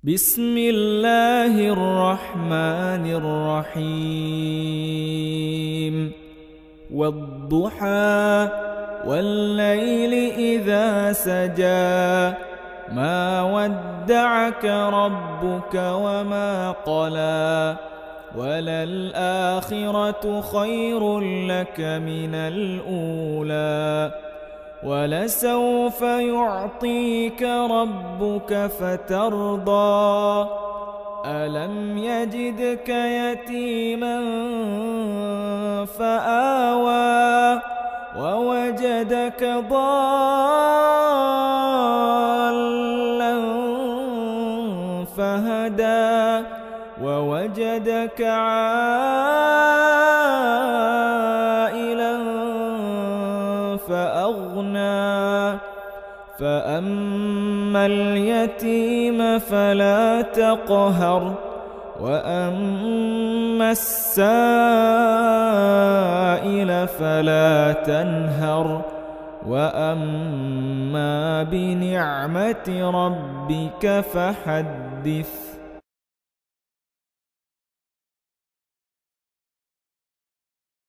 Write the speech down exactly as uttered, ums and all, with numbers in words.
بسم الله الرحمن الرحيم والضحى والليل إذا سجى ما ودعك ربك وما قلى وللآخرة خير لك من الأولى ولسوف يعطيك ربك فترضى ألم يجدك يتيما فآوى ووجدك ضالا فهدى ووجدك عائلا فأغنى فأما اليتيم فلا تقهر وأما السائل فلا تنهر وأما بنعمة ربك فحدث.